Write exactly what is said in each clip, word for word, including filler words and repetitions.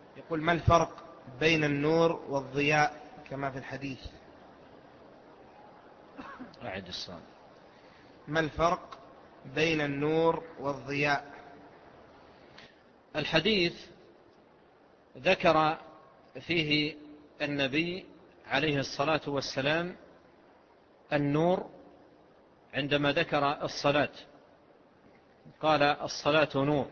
يقول: ما الفرق بين النور والضياء كما في الحديث؟ أعد السؤال. ما الفرق بين النور والضياء؟ الحديث ذكر فيه النبي عليه الصلاة والسلام النور عندما ذكر الصلاة، قال: الصلاة نور.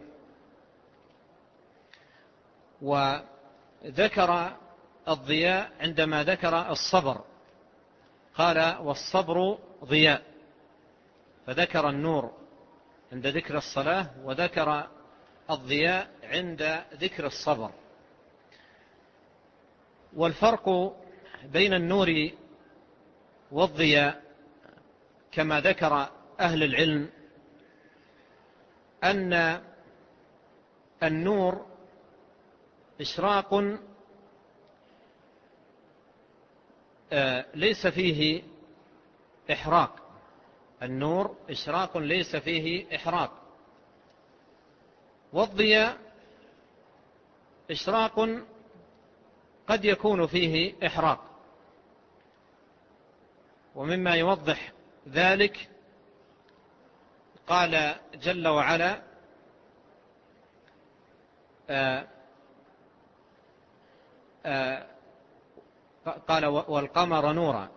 وذكر الضياء عندما ذكر الصبر، قال: والصبر ضياء. فذكر النور عند ذكر الصلاة، وذكر الضياء عند ذكر الصبر. والفرق بين النور والضياء كما ذكر أهل العلم أن النور إشراق ليس فيه إحراق. النور إشراق ليس فيه إحراق. والضياء إشراق قد يكون فيه إحراق. ومما يوضح ذلك قال جل وعلا: آآ آآ قال: والقمر نورا.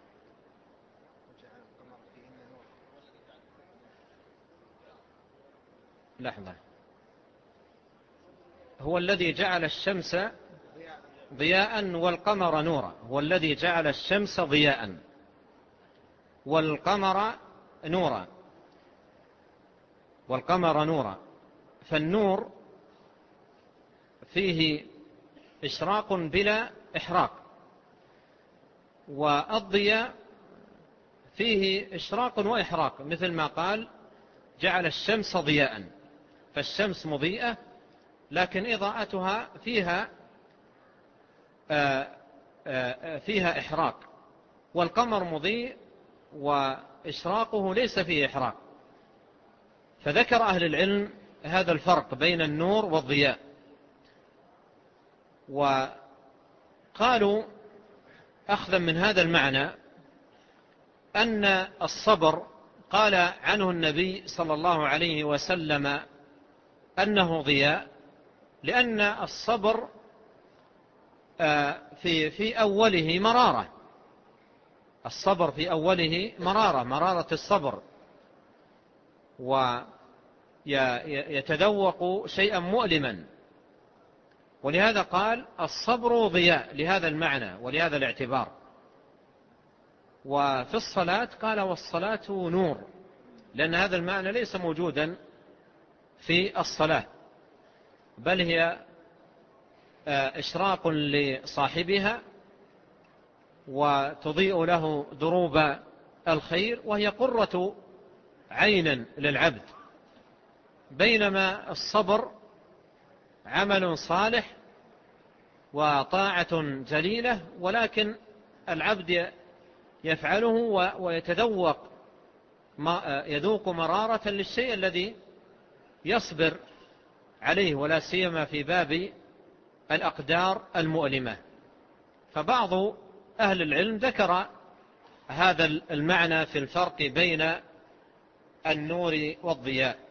لحظة. هو الذي جعل الشمس ضياء والقمر نورا. هو الذي جعل الشمس ضياء والقمر نورا. والقمر نورا. فالنور فيه إشراق بلا إحراق، والضياء فيه إشراق وإحراق، مثل ما قال: جعل الشمس ضياء. فالشمس مضيئة لكن إضاءتها فيها فيها إحراق، والقمر مضيء وإشراقه ليس فيه إحراق. فذكر أهل العلم هذا الفرق بين النور والضياء، وقالوا أخذا من هذا المعنى أن الصبر قال عنه النبي صلى الله عليه وسلم أنه ضياء، لأن الصبر في في أوله مرارة. الصبر في أوله مرارة مرارة الصبر، ويتذوق شيئا مؤلما، ولهذا قال: الصبر ضياء، لهذا المعنى ولهذا الاعتبار. وفي الصلاة قال: والصلاة نور، لأن هذا المعنى ليس موجودا في الصلاة، بل هي إشراق لصاحبها وتضيء له دروب الخير، وهي قرة عين للعبد. بينما الصبر عمل صالح وطاعة جليلة، ولكن العبد يفعله ويتذوق يذوق مرارة للشيء الذي يصبر عليه، ولا سيما في باب الأقدار المؤلمة. فبعض أهل العلم ذكر هذا المعنى في الفرق بين النور والضياء.